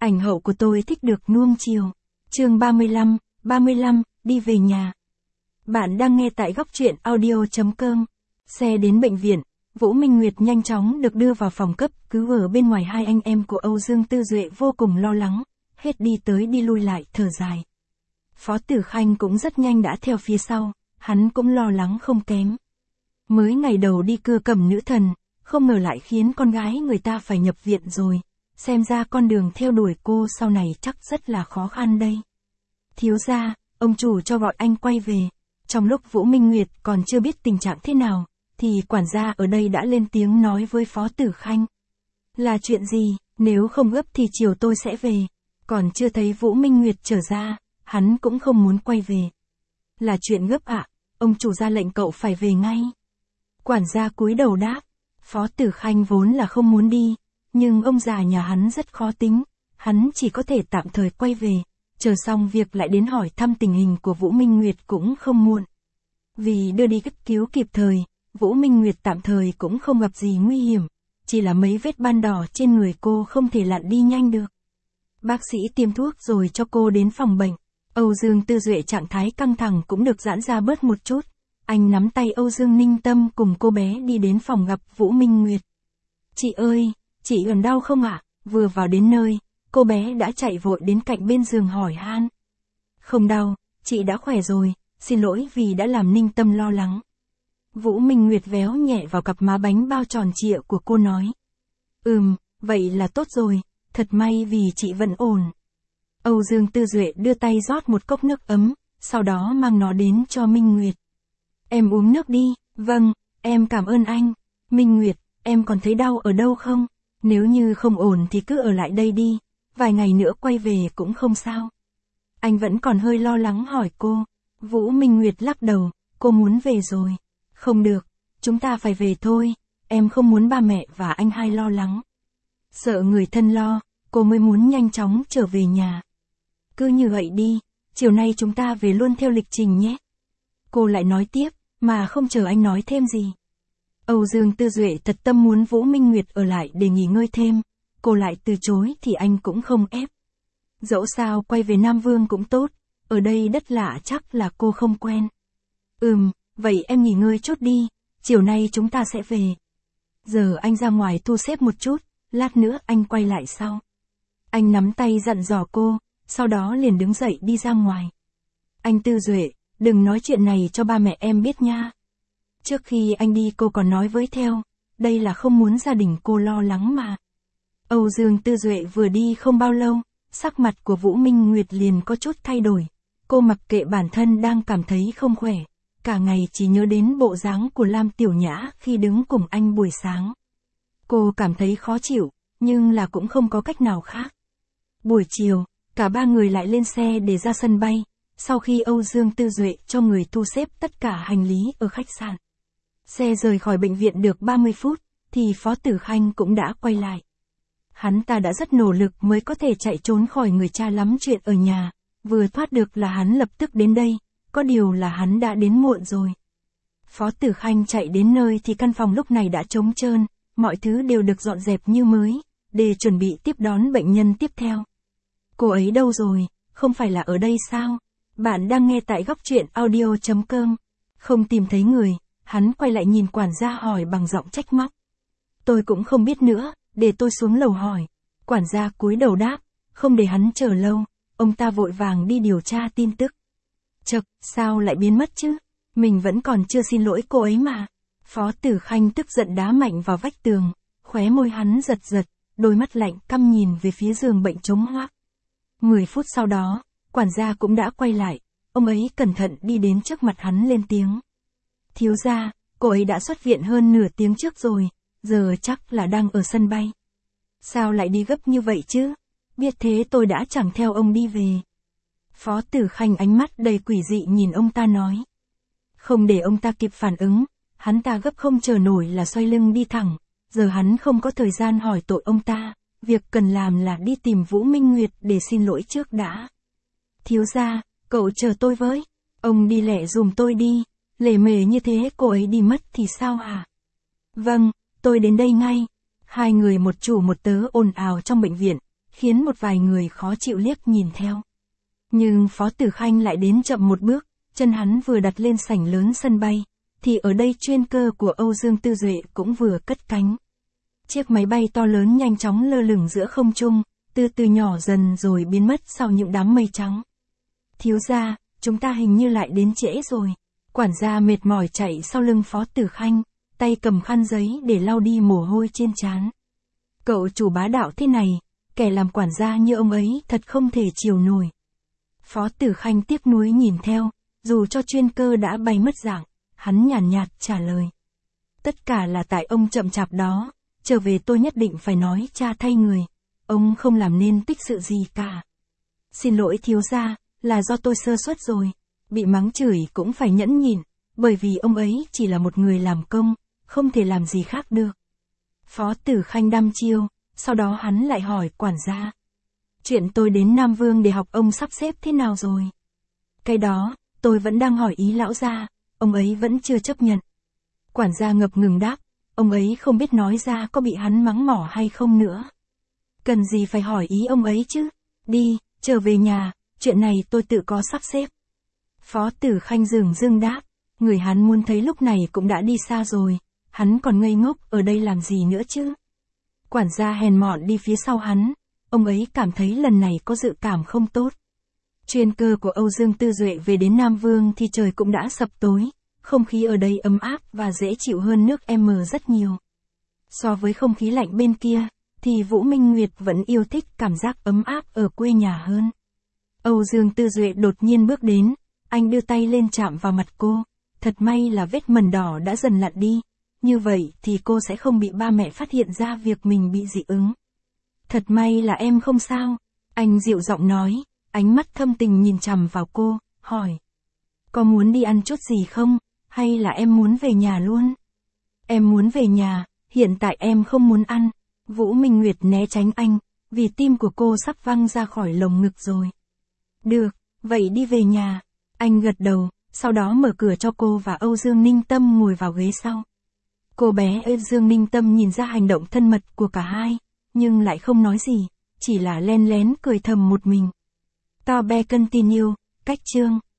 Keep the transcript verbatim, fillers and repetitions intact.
Ảnh hậu của tôi thích được nuông chiều. Chương ba mươi lăm, ba mươi lăm, đi về nhà. Bạn đang nghe tại góc truyện audio chấm com. Xe đến bệnh viện, Vũ Minh Nguyệt nhanh chóng được đưa vào phòng cấp cứu. Ở bên ngoài hai anh em của Âu Dương Tư Duệ vô cùng lo lắng, hết đi tới đi lui lại thở dài. Phó Tử Khanh cũng rất nhanh đã theo phía sau, hắn cũng lo lắng không kém. Mới ngày đầu đi cưa cầm nữ thần, không ngờ lại khiến con gái người ta phải nhập viện rồi. Xem ra con đường theo đuổi cô sau này chắc rất là khó khăn đây. Thiếu gia, ông chủ cho gọi anh quay về. Trong lúc Vũ Minh Nguyệt còn chưa biết tình trạng thế nào, thì quản gia ở đây đã lên tiếng nói với Phó Tử Khanh. Là chuyện gì, nếu không gấp thì chiều tôi sẽ về. Còn chưa thấy Vũ Minh Nguyệt trở ra, hắn cũng không muốn quay về. Là chuyện gấp ạ, ông chủ ra lệnh cậu phải về ngay. Quản gia cúi đầu đáp. Phó Tử Khanh vốn là không muốn đi, nhưng ông già nhà hắn rất khó tính, hắn chỉ có thể tạm thời quay về, chờ xong việc lại đến hỏi thăm tình hình của Vũ Minh Nguyệt cũng không muộn. Vì đưa đi cấp cứu kịp thời, Vũ Minh Nguyệt tạm thời cũng không gặp gì nguy hiểm, chỉ là mấy vết ban đỏ trên người cô không thể lặn đi nhanh được. Bác sĩ tiêm thuốc rồi cho cô đến phòng bệnh. Âu Dương Tư Duệ trạng thái căng thẳng cũng được giãn ra bớt một chút. Anh nắm tay Âu Dương Ninh Tâm cùng cô bé đi đến phòng gặp Vũ Minh Nguyệt. Chị ơi, chị gần đau không ạ? Vừa vào đến nơi, cô bé đã chạy vội đến cạnh bên giường hỏi han. Không đau, chị đã khỏe rồi, xin lỗi vì đã làm Ninh Tâm lo lắng. Vũ Minh Nguyệt véo nhẹ vào cặp má bánh bao tròn trịa của cô nói. Ừm, vậy là tốt rồi, thật may vì chị vẫn ổn. Âu Dương Tư Duệ đưa tay rót một cốc nước ấm, sau đó mang nó đến cho Minh Nguyệt. Em uống nước đi. Vâng, em cảm ơn anh. Minh Nguyệt, em còn thấy đau ở đâu không? Nếu như không ổn thì cứ ở lại đây đi, vài ngày nữa quay về cũng không sao. Anh vẫn còn hơi lo lắng hỏi cô. Vũ Minh Nguyệt lắc đầu, cô muốn về rồi. Không được, chúng ta phải về thôi, em không muốn ba mẹ và anh hai lo lắng. Sợ người thân lo, cô mới muốn nhanh chóng trở về nhà. Cứ như vậy đi, chiều nay chúng ta về luôn theo lịch trình nhé. Cô lại nói tiếp, mà không chờ anh nói thêm gì. Âu Dương Tư Duệ thật tâm muốn Vũ Minh Nguyệt ở lại để nghỉ ngơi thêm, cô lại từ chối thì anh cũng không ép. Dẫu sao quay về Nam Vương cũng tốt, ở đây đất lạ chắc là cô không quen. Ừm, vậy em nghỉ ngơi chút đi, chiều nay chúng ta sẽ về. Giờ anh ra ngoài thu xếp một chút, lát nữa anh quay lại sau. Anh nắm tay dặn dò cô, sau đó liền đứng dậy đi ra ngoài. Anh Tư Duệ, đừng nói chuyện này cho ba mẹ em biết nha. Trước khi anh đi cô còn nói với theo, đây là không muốn gia đình cô lo lắng mà. Âu Dương Tư Duệ vừa đi không bao lâu, sắc mặt của Vũ Minh Nguyệt liền có chút thay đổi. Cô mặc kệ bản thân đang cảm thấy không khỏe, cả ngày chỉ nhớ đến bộ dáng của Lam Tiểu Nhã khi đứng cùng anh buổi sáng. Cô cảm thấy khó chịu, nhưng là cũng không có cách nào khác. Buổi chiều, cả ba người lại lên xe để ra sân bay. Sau khi Âu Dương Tư Duệ cho người thu xếp tất cả hành lý ở khách sạn. Xe rời khỏi bệnh viện được ba mươi phút, thì Phó Tử Khanh cũng đã quay lại. Hắn ta đã rất nỗ lực mới có thể chạy trốn khỏi người cha lắm chuyện ở nhà, vừa thoát được là hắn lập tức đến đây, có điều là hắn đã đến muộn rồi. Phó Tử Khanh chạy đến nơi thì căn phòng lúc này đã trống trơn, mọi thứ đều được dọn dẹp như mới, để chuẩn bị tiếp đón bệnh nhân tiếp theo. Cô ấy đâu rồi, không phải là ở đây sao? Bạn đang nghe tại góc truyện audio chấm com. Không tìm thấy người, hắn quay lại nhìn quản gia hỏi bằng giọng trách móc. Tôi cũng không biết nữa, để tôi xuống lầu hỏi. Quản gia cúi đầu đáp, không để hắn chờ lâu, ông ta vội vàng đi điều tra tin tức. Chậc, sao lại biến mất chứ? Mình vẫn còn chưa xin lỗi cô ấy mà. Phó Tử Khanh tức giận đá mạnh vào vách tường, khóe môi hắn giật giật, đôi mắt lạnh căm nhìn về phía giường bệnh trống hoác. Mười phút sau đó, quản gia cũng đã quay lại, ông ấy cẩn thận đi đến trước mặt hắn lên tiếng. Thiếu gia, cô ấy đã xuất viện hơn nửa tiếng trước rồi, giờ chắc là đang ở sân bay. Sao lại đi gấp như vậy chứ? Biết thế tôi đã chẳng theo ông đi về. Phó Tử Khanh ánh mắt đầy quỷ dị nhìn ông ta nói. Không để ông ta kịp phản ứng, hắn ta gấp không chờ nổi là xoay lưng đi thẳng, giờ hắn không có thời gian hỏi tội ông ta, việc cần làm là đi tìm Vũ Minh Nguyệt để xin lỗi trước đã. Thiếu gia, cậu chờ tôi với, ông đi lẹ dùm tôi đi, lề mề như thế cô ấy đi mất thì sao hả? Vâng, tôi đến đây ngay. Hai người một chủ một tớ ồn ào trong bệnh viện, khiến một vài người khó chịu liếc nhìn theo. Nhưng Phó Tử Khanh lại đến chậm một bước, chân hắn vừa đặt lên sảnh lớn sân bay, thì ở đây chuyên cơ của Âu Dương Tư Duệ cũng vừa cất cánh. Chiếc máy bay to lớn nhanh chóng lơ lửng giữa không trung, từ từ nhỏ dần rồi biến mất sau những đám mây trắng. Thiếu gia, chúng ta hình như lại đến trễ rồi. Quản gia mệt mỏi chạy sau lưng Phó Tử Khanh, tay cầm khăn giấy để lau đi mồ hôi trên trán. Cậu chủ bá đạo thế này, kẻ làm quản gia như ông ấy thật không thể chiều nổi. Phó Tử Khanh tiếc nuối nhìn theo, dù cho chuyên cơ đã bay mất dạng, hắn nhàn nhạt, nhạt trả lời. Tất cả là tại ông chậm chạp đó, trở về tôi nhất định phải nói cha thay người. Ông không làm nên tích sự gì cả. Xin lỗi thiếu gia, là do tôi sơ suất rồi. Bị mắng chửi cũng phải nhẫn nhịn, bởi vì ông ấy chỉ là một người làm công, không thể làm gì khác được. Phó Tử Khanh đăm chiêu, sau đó hắn lại hỏi quản gia. Chuyện tôi đến Nam Vương để học ông sắp xếp thế nào rồi? Cái đó, tôi vẫn đang hỏi ý lão gia, ông ấy vẫn chưa chấp nhận. Quản gia ngập ngừng đáp, ông ấy không biết nói ra có bị hắn mắng mỏ hay không nữa. Cần gì phải hỏi ý ông ấy chứ? Đi, trở về nhà, chuyện này tôi tự có sắp xếp. Phó Tử Khanh dửng dưng đáp, người hắn muốn thấy lúc này cũng đã đi xa rồi, hắn còn ngây ngốc ở đây làm gì nữa chứ? Quản gia hèn mọn đi phía sau hắn, ông ấy cảm thấy lần này có dự cảm không tốt. Chuyên cơ của Âu Dương Tư Duệ về đến Nam Vương thì trời cũng đã sập tối, không khí ở đây ấm áp và dễ chịu hơn nước M rất nhiều. So với không khí lạnh bên kia, thì Vũ Minh Nguyệt vẫn yêu thích cảm giác ấm áp ở quê nhà hơn. Âu Dương Tư Duệ đột nhiên bước đến, anh đưa tay lên chạm vào mặt cô, thật may là vết mẩn đỏ đã dần lặn đi, như vậy thì cô sẽ không bị ba mẹ phát hiện ra việc mình bị dị ứng. Thật may là em không sao, anh dịu giọng nói, ánh mắt thâm tình nhìn chằm vào cô, hỏi. Có muốn đi ăn chút gì không, hay là em muốn về nhà luôn? Em muốn về nhà, hiện tại em không muốn ăn. Vũ Minh Nguyệt né tránh anh, vì tim của cô sắp văng ra khỏi lồng ngực rồi. Được, vậy đi về nhà. Anh gật đầu, sau đó mở cửa cho cô và Âu Dương Ninh Tâm ngồi vào ghế sau. Cô bé Âu Dương Ninh Tâm nhìn ra hành động thân mật của cả hai, nhưng lại không nói gì, chỉ là len lén cười thầm một mình. To be continue, cách chương.